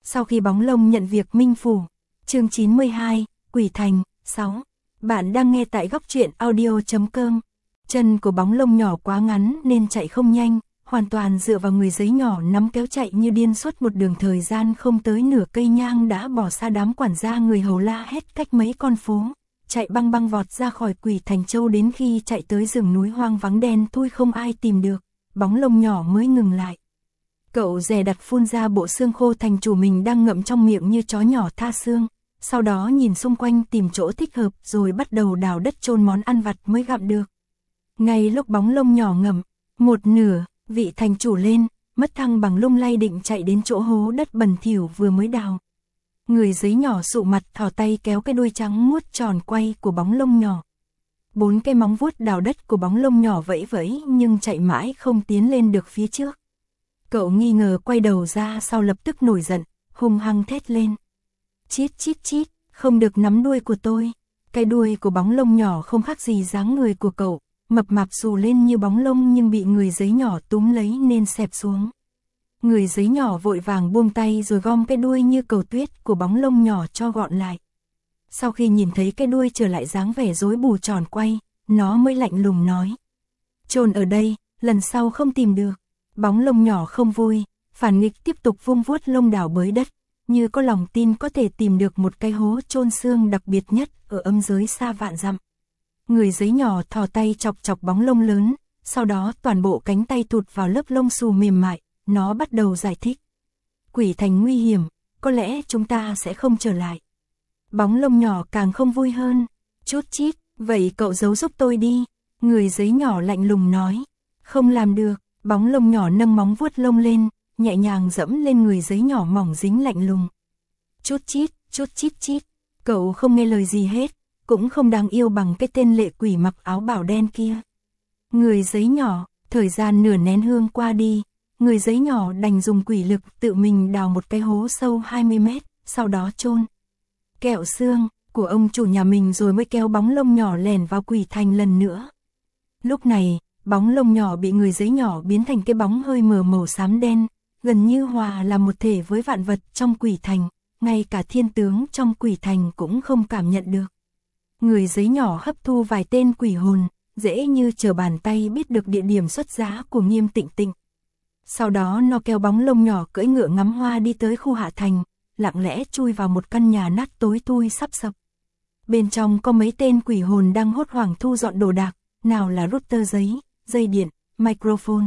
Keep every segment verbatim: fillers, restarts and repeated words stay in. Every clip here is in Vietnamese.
Sau khi bóng lông nhận việc minh phủ. Chương chín mươi hai, Quỷ Thành, sáu. Bạn đang nghe tại góc truyện audio chấm com. Chân của bóng lông nhỏ quá ngắn nên chạy không nhanh, hoàn toàn dựa vào người giấy nhỏ nắm kéo chạy như điên suốt một đường thời gian không tới nửa cây nhang đã bỏ xa đám quản gia người hầu la hét cách mấy con phố, chạy băng băng vọt ra khỏi Quỷ Thành Châu đến khi chạy tới rừng núi hoang vắng đen thui không ai tìm được, bóng lông nhỏ mới ngừng lại. Cậu dè đặt phun ra bộ xương khô thành chủ mình đang ngậm trong miệng như chó nhỏ tha xương, sau đó nhìn xung quanh tìm chỗ thích hợp rồi bắt đầu đào đất chôn món ăn vặt mới gặm được. Ngay lúc bóng lông nhỏ ngậm một nửa, vị thành chủ lên, mất thăng bằng lung lay định chạy đến chỗ hố đất bẩn thỉu vừa mới đào. Người giấy nhỏ sụ mặt thò tay kéo cái đuôi trắng muốt tròn quay của bóng lông nhỏ. Bốn cái móng vuốt đào đất của bóng lông nhỏ vẫy vẫy nhưng chạy mãi không tiến lên được phía trước. Cậu nghi ngờ quay đầu ra sau lập tức nổi giận, hung hăng thét lên. Chít chít chít, không được nắm đuôi của tôi. Cái đuôi của bóng lông nhỏ không khác gì dáng người của cậu, mập mạp xù lên như bóng lông nhưng bị người giấy nhỏ túm lấy nên xẹp xuống. Người giấy nhỏ vội vàng buông tay rồi gom cái đuôi như cầu tuyết của bóng lông nhỏ cho gọn lại. Sau khi nhìn thấy cái đuôi trở lại dáng vẻ rối bù tròn quay, nó mới lạnh lùng nói. Chôn ở đây, lần sau không tìm được. Bóng lông nhỏ không vui, phản nghịch tiếp tục vung vuốt lông đào bới đất, như có lòng tin có thể tìm được một cái hố chôn xương đặc biệt nhất ở âm giới xa vạn dặm. Người giấy nhỏ thò tay chọc chọc bóng lông lớn, sau đó toàn bộ cánh tay thụt vào lớp lông xù mềm mại, nó bắt đầu giải thích. Quỷ Thành nguy hiểm, có lẽ chúng ta sẽ không trở lại. Bóng lông nhỏ càng không vui hơn, chút chít, vậy cậu giấu giúp tôi đi, người giấy nhỏ lạnh lùng nói. Không làm được. Bóng lông nhỏ nâng móng vuốt lông lên, nhẹ nhàng dẫm lên người giấy nhỏ mỏng dính lạnh lùng. Chút chít, chút chít chít, cậu không nghe lời gì hết, cũng không đáng yêu bằng cái tên lệ quỷ mặc áo bảo đen kia. Người giấy nhỏ, thời gian nửa nén hương qua đi, người giấy nhỏ đành dùng quỷ lực tự mình đào một cái hố sâu hai mươi mét, sau đó chôn kẹo xương của ông chủ nhà mình rồi mới kéo bóng lông nhỏ lèn vào Quỷ Thành lần nữa. Lúc này, bóng lông nhỏ bị người giấy nhỏ biến thành cái bóng hơi mờ màu xám đen, gần như hòa là một thể với vạn vật trong Quỷ Thành, ngay cả thiên tướng trong Quỷ Thành cũng không cảm nhận được. Người giấy nhỏ hấp thu vài tên quỷ hồn, dễ như trở bàn tay biết được địa điểm xuất giá của Nghiêm Tịnh Tịnh. Sau đó nó kéo bóng lông nhỏ cưỡi ngựa ngắm hoa đi tới khu hạ thành, lặng lẽ chui vào một căn nhà nát tối thui sắp sập. Bên trong có mấy tên quỷ hồn đang hốt hoảng thu dọn đồ đạc, nào là router giấy, dây điện, microphone.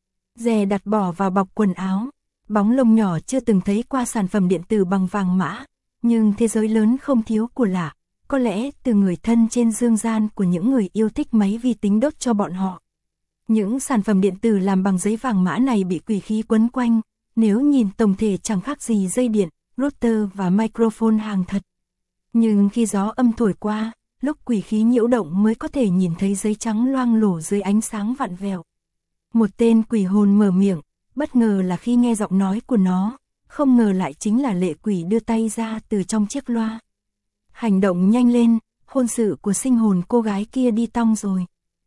Dè đặt bỏ vào bọc quần áo. Bóng lông nhỏ chưa từng thấy qua sản phẩm điện tử bằng vàng mã, nhưng thế giới lớn không thiếu của lạ, có lẽ từ người thân trên dương gian của những người yêu thích máy vi tính đốt cho bọn họ. Những sản phẩm điện tử làm bằng giấy vàng mã này bị quỷ khí quấn quanh, nếu nhìn tổng thể chẳng khác gì dây điện, router và microphone hàng thật. Nhưng khi gió âm thổi qua, lúc quỷ khí nhiễu động mới có thể nhìn thấy giấy trắng loang lổ dưới ánh sáng vặn vẹo. Một tên quỷ hồn mở miệng, bất ngờ là khi nghe giọng nói của nó, không ngờ lại chính là lệ quỷ đưa tay ra từ trong chiếc loa. Hành động nhanh lên, hôn sự của sinh hồn cô gái kia đi tong rồi.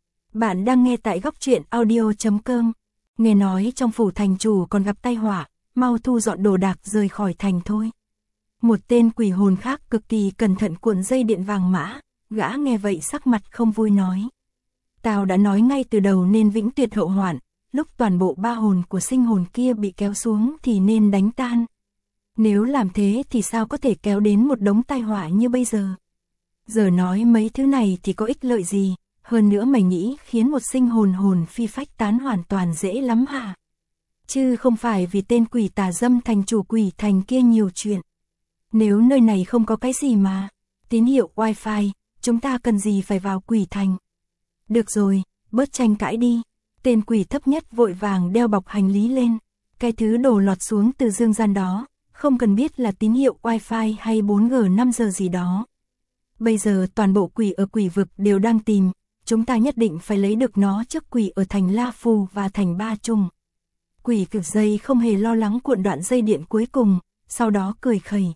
Bạn đang nghe tại góc truyện audio chấm com. Nghe nói trong phủ thành chủ còn gặp tai họa, mau thu dọn đồ đạc rời khỏi thành thôi. Một tên quỷ hồn khác cực kỳ cẩn thận cuộn dây điện vàng mã, gã nghe vậy sắc mặt không vui nói. Tao đã nói ngay từ đầu nên vĩnh tuyệt hậu hoạn, lúc toàn bộ ba hồn của sinh hồn kia bị kéo xuống thì nên đánh tan. Nếu làm thế thì sao có thể kéo đến một đống tai họa như bây giờ. Giờ nói mấy thứ này thì có ích lợi gì, hơn nữa mày nghĩ khiến một sinh hồn hồn phi phách tán hoàn toàn dễ lắm hả? Chứ không phải vì tên quỷ tà dâm thành chủ Quỷ Thành kia nhiều chuyện. Nếu nơi này không có cái gì mà, tín hiệu wifi, chúng ta cần gì phải vào Quỷ Thành. Được rồi, bớt tranh cãi đi. Tên quỷ thấp nhất vội vàng đeo bọc hành lý lên. Cái thứ đổ lọt xuống từ dương gian đó, không cần biết là tín hiệu wifi hay bốn G năm G gì đó. Bây giờ toàn bộ quỷ ở quỷ vực đều đang tìm, chúng ta nhất định phải lấy được nó trước quỷ ở thành La Phù và thành Ba Trung. Quỷ cực dây không hề lo lắng cuộn đoạn dây điện cuối cùng, sau đó cười khẩy.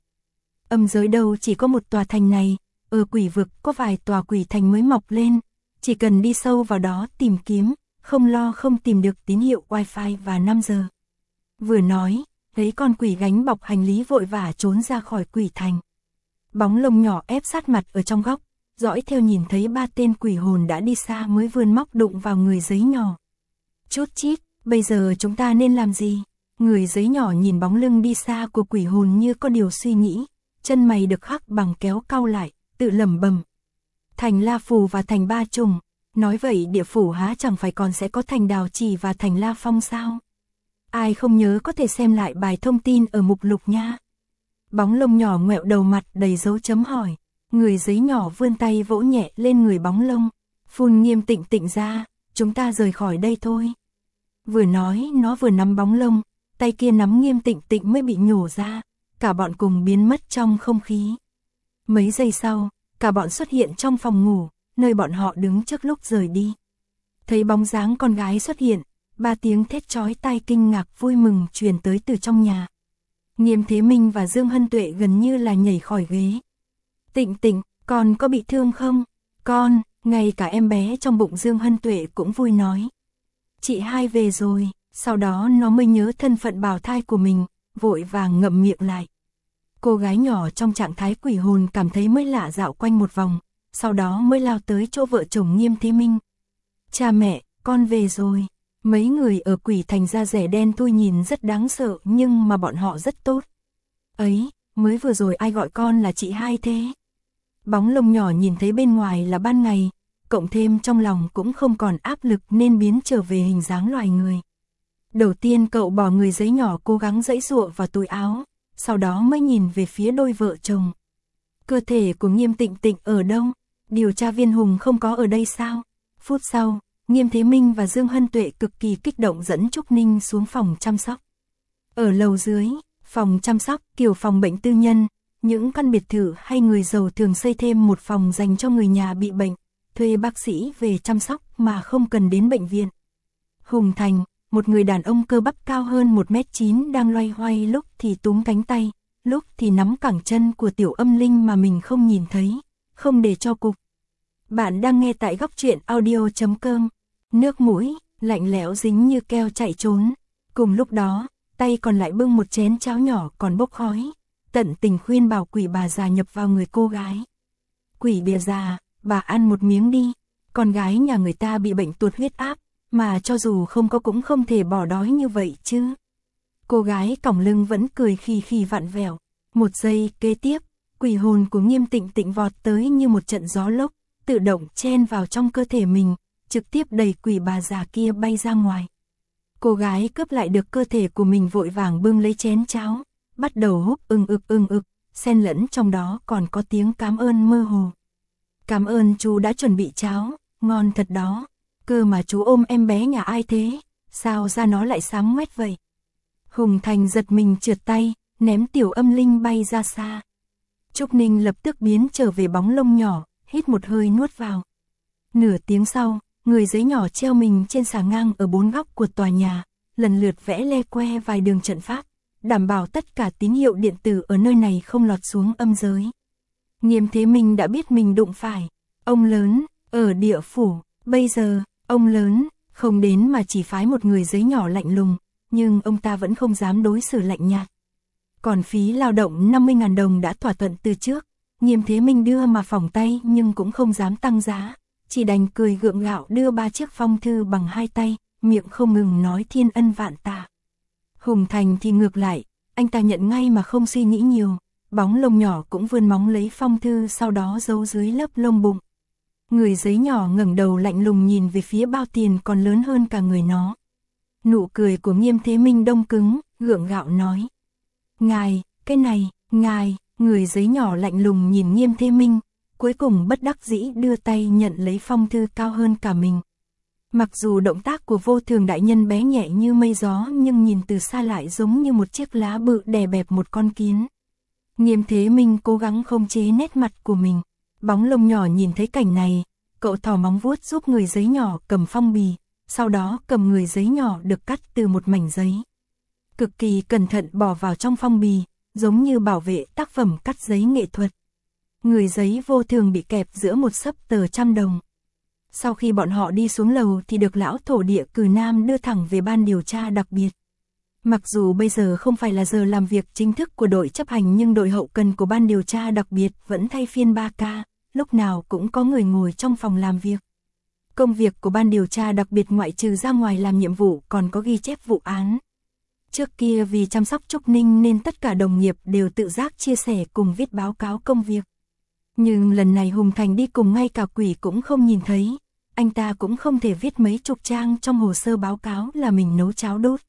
Âm giới đâu chỉ có một tòa thành này, ở quỷ vực có vài tòa quỷ thành mới mọc lên, chỉ cần đi sâu vào đó tìm kiếm, không lo không tìm được tín hiệu wifi và năm G. Vừa nói, thấy con quỷ gánh bọc hành lý vội vã trốn ra khỏi quỷ thành. Bóng lông nhỏ ép sát mặt ở trong góc, dõi theo nhìn thấy ba tên quỷ hồn đã đi xa mới vươn móc đụng vào người giấy nhỏ. Chút chít, bây giờ chúng ta nên làm gì? Người giấy nhỏ nhìn bóng lưng đi xa của quỷ hồn như có điều suy nghĩ, chân mày được khắc bằng kéo cau lại, tự lẩm bẩm. Thành La Phù và thành Ba Trùng, nói vậy địa phủ há chẳng phải còn sẽ có thành Đào Trì và thành La Phong sao? Ai không nhớ có thể xem lại bài thông tin ở mục lục nha. Bóng lông nhỏ ngoẹo đầu mặt đầy dấu chấm hỏi, người giấy nhỏ vươn tay vỗ nhẹ lên người bóng lông, phun Nghiêm Tịnh Tịnh ra, chúng ta rời khỏi đây thôi. Vừa nói nó vừa nắm bóng lông, tay kia nắm Nghiêm Tịnh Tịnh mới bị nhổ ra, cả bọn cùng biến mất trong không khí. Mấy giây sau, cả bọn xuất hiện trong phòng ngủ, nơi bọn họ đứng trước lúc rời đi. Thấy bóng dáng con gái xuất hiện, ba tiếng thét chói tai kinh ngạc vui mừng truyền tới từ trong nhà. Nghiêm Thế Minh và Dương Hân Tuệ gần như là nhảy khỏi ghế. Tịnh Tịnh, con có bị thương không? Con, ngay cả em bé trong bụng Dương Hân Tuệ cũng vui nói. Chị hai về rồi, sau đó nó mới nhớ thân phận bào thai của mình, vội vàng ngậm miệng lại. Cô gái nhỏ trong trạng thái quỷ hồn cảm thấy mới lạ dạo quanh một vòng, sau đó mới lao tới chỗ vợ chồng Nghiêm Thế Minh. Cha mẹ, con về rồi. Mấy người ở quỷ thành da rẻ đen thui nhìn rất đáng sợ nhưng mà bọn họ rất tốt. Ấy, mới vừa rồi ai gọi con là chị hai thế? Bóng lông nhỏ nhìn thấy bên ngoài là ban ngày, cộng thêm trong lòng cũng không còn áp lực nên biến trở về hình dáng loài người. Đầu tiên cậu bỏ người giấy nhỏ cố gắng giãy giụa vào túi áo, sau đó mới nhìn về phía đôi vợ chồng. Cơ thể của Nghiêm Tịnh Tịnh ở đâu? Điều tra viên Hùng không có ở đây sao? Phút sau, Nghiêm Thế Minh và Dương Hân Tuệ cực kỳ kích động dẫn Trúc Ninh xuống phòng chăm sóc. Ở lầu dưới, phòng chăm sóc kiểu phòng bệnh tư nhân, những căn biệt thự hay người giàu thường xây thêm một phòng dành cho người nhà bị bệnh, thuê bác sĩ về chăm sóc mà không cần đến bệnh viện. Hùng Thành, một người đàn ông cơ bắp cao hơn một mét chín đang loay hoay lúc thì túm cánh tay, lúc thì nắm cẳng chân của Tiểu Âm Linh mà mình không nhìn thấy, không để cho cục. Bạn đang nghe tại góc truyện audio chấm com. Nước mũi, lạnh lẽo dính như keo chạy trốn. Cùng lúc đó, tay còn lại bưng một chén cháo nhỏ còn bốc khói. Tận tình khuyên bảo quỷ bà già nhập vào người cô gái. Quỷ bìa già, bà ăn một miếng đi. Con gái nhà người ta bị bệnh tụt huyết áp, mà cho dù không có cũng không thể bỏ đói như vậy chứ. Cô gái còng lưng vẫn cười khì khì vặn vẹo. Một giây kế tiếp, quỷ hồn của Nghiêm Tịnh Tịnh vọt tới như một trận gió lốc, tự động chen vào trong cơ thể mình, trực tiếp đẩy quỷ bà già kia bay ra ngoài. Cô gái cướp lại được cơ thể của mình vội vàng bưng lấy chén cháo, bắt đầu húp ưng ực ưng ực, xen lẫn trong đó còn có tiếng cảm ơn mơ hồ. Cảm ơn chú đã chuẩn bị cháo, ngon thật đó. Cơ mà chú ôm em bé nhà ai thế, sao da nó lại xám ngoét vậy? Hùng Thành giật mình trượt tay, ném Tiểu Âm Linh bay ra xa. Trúc Ninh lập tức biến trở về bóng lông nhỏ, hít một hơi nuốt vào. Nửa tiếng sau, người giấy nhỏ treo mình trên xà ngang ở bốn góc của tòa nhà, lần lượt vẽ le que vài đường trận pháp, đảm bảo tất cả tín hiệu điện tử ở nơi này không lọt xuống âm giới. Nghiêm Thế Minh đã biết mình đụng phải ông lớn ở địa phủ, bây giờ ông lớn không đến mà chỉ phái một người giấy nhỏ lạnh lùng, nhưng ông ta vẫn không dám đối xử lạnh nhạt. Còn phí lao động năm mươi nghìn đồng đã thỏa thuận từ trước, Nghiêm Thế Minh đưa mà phỏng tay nhưng cũng không dám tăng giá, chỉ đành cười gượng gạo đưa ba chiếc phong thư bằng hai tay, miệng không ngừng nói thiên ân vạn tạ. Hùng Thành thì ngược lại, anh ta nhận ngay mà không suy nghĩ nhiều, bóng lông nhỏ cũng vươn móng lấy phong thư sau đó giấu dưới lớp lông bụng. Người giấy nhỏ ngẩng đầu lạnh lùng nhìn về phía bao tiền còn lớn hơn cả người nó. Nụ cười của Nghiêm Thế Minh đông cứng, gượng gạo nói. Ngài, cái này, ngài, người giấy nhỏ lạnh lùng nhìn Nghiêm Thế Minh, cuối cùng bất đắc dĩ đưa tay nhận lấy phong thư cao hơn cả mình. Mặc dù động tác của vô thường đại nhân bé nhẹ như mây gió nhưng nhìn từ xa lại giống như một chiếc lá bự đè bẹp một con kiến. Nghiêm Thế Minh cố gắng không chế nét mặt của mình. Bóng lông nhỏ nhìn thấy cảnh này, cậu thò móng vuốt giúp người giấy nhỏ cầm phong bì, sau đó cầm người giấy nhỏ được cắt từ một mảnh giấy. Cực kỳ cẩn thận bỏ vào trong phong bì, giống như bảo vệ tác phẩm cắt giấy nghệ thuật. Người giấy vô thường bị kẹp giữa một xấp tờ trăm đồng. Sau khi bọn họ đi xuống lầu thì được lão thổ địa Cừ Nam đưa thẳng về ban điều tra đặc biệt. Mặc dù bây giờ không phải là giờ làm việc chính thức của đội chấp hành nhưng đội hậu cần của ban điều tra đặc biệt vẫn thay phiên ba ca, lúc nào cũng có người ngồi trong phòng làm việc. Công việc của ban điều tra đặc biệt ngoại trừ ra ngoài làm nhiệm vụ còn có ghi chép vụ án. Trước kia vì chăm sóc Trúc Ninh nên tất cả đồng nghiệp đều tự giác chia sẻ cùng viết báo cáo công việc. Nhưng lần này Hùng Thành đi cùng ngay cả quỷ cũng không nhìn thấy, anh ta cũng không thể viết mấy chục trang trong hồ sơ báo cáo là mình nấu cháo đốt.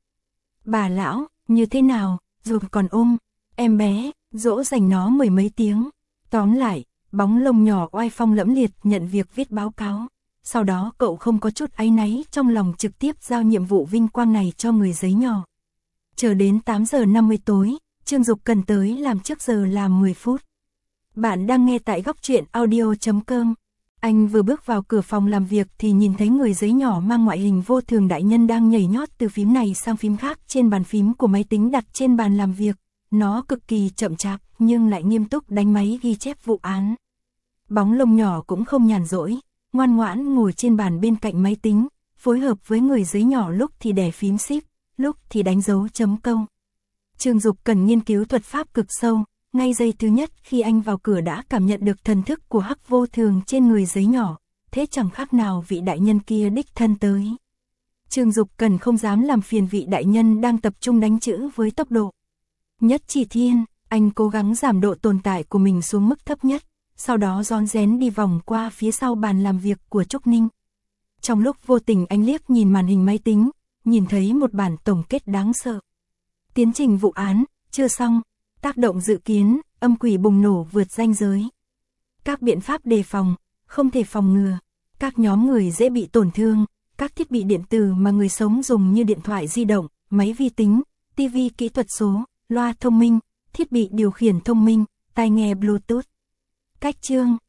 Bà lão, như thế nào, rồi còn ôm, em bé, dỗ dành nó mười mấy tiếng. Tóm lại, bóng lông nhỏ oai phong lẫm liệt nhận việc viết báo cáo. Sau đó cậu không có chút áy náy trong lòng trực tiếp giao nhiệm vụ vinh quang này cho người giấy nhỏ. Chờ đến tám giờ năm mươi tối, Trương Dục Cần tới làm trước giờ làm mười phút. Bạn đang nghe tại góc truyện audio chấm com. Anh vừa bước vào cửa phòng làm việc thì nhìn thấy người giấy nhỏ mang ngoại hình vô thường đại nhân đang nhảy nhót từ phím này sang phím khác trên bàn phím của máy tính đặt trên bàn làm việc. Nó cực kỳ chậm chạp nhưng lại nghiêm túc đánh máy ghi chép vụ án. Bóng lông nhỏ cũng không nhàn rỗi, ngoan ngoãn ngồi trên bàn bên cạnh máy tính, phối hợp với người giấy nhỏ lúc thì đè phím shift, lúc thì đánh dấu chấm câu. Trương Dục Cần nghiên cứu thuật pháp cực sâu, ngay giây thứ nhất khi anh vào cửa đã cảm nhận được thần thức của hắc vô thường trên người giấy nhỏ, thế chẳng khác nào vị đại nhân kia đích thân tới. Trương Dục Cần không dám làm phiền vị đại nhân đang tập trung đánh chữ với tốc độ nhất chỉ thiên, anh cố gắng giảm độ tồn tại của mình xuống mức thấp nhất, sau đó rón rén đi vòng qua phía sau bàn làm việc của Trúc Ninh. Trong lúc vô tình anh liếc nhìn màn hình máy tính, nhìn thấy một bản tổng kết đáng sợ. Tiến trình vụ án, chưa xong, tác động dự kiến, âm quỷ bùng nổ vượt ranh giới. Các biện pháp đề phòng, không thể phòng ngừa, các nhóm người dễ bị tổn thương, các thiết bị điện tử mà người sống dùng như điện thoại di động, máy vi tính, tivi kỹ thuật số, loa thông minh, thiết bị điều khiển thông minh, tai nghe Bluetooth. Cách chương